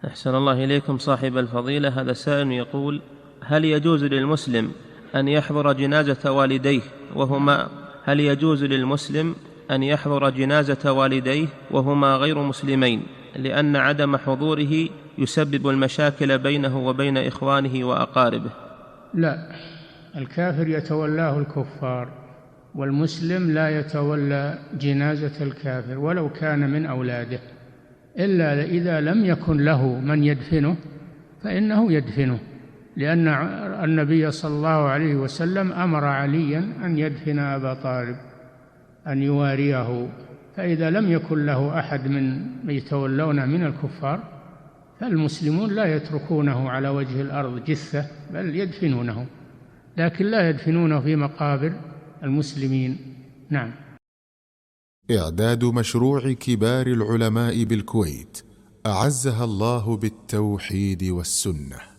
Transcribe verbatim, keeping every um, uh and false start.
أحسن الله إليكم صاحب الفضيلة. هذا سائل يقول: هل يجوز للمسلم أن يحضر جنازة والديه وهما هل يجوز للمسلم أن يحضر جنازة والديه وهما غير مسلمين، لأن عدم حضوره يسبب المشاكل بينه وبين إخوانه وأقاربه؟ لا، الكافر يتولاه الكفار، والمسلم لا يتولى جنازة الكافر ولو كان من أولاده، إلا إذا لم يكن له من يدفنه فإنه يدفنه، لأن النبي صلى الله عليه وسلم أمر عليا أن يدفن أبا طالب، أن يواريه. فإذا لم يكن له أحد من يتولون من الكفار فالمسلمون لا يتركونه على وجه الأرض جثة، بل يدفنونه، لكن لا يدفنونه في مقابر المسلمين. نعم. إعداد مشروع كبار العلماء بالكويت أعزها الله بالتوحيد والسنة.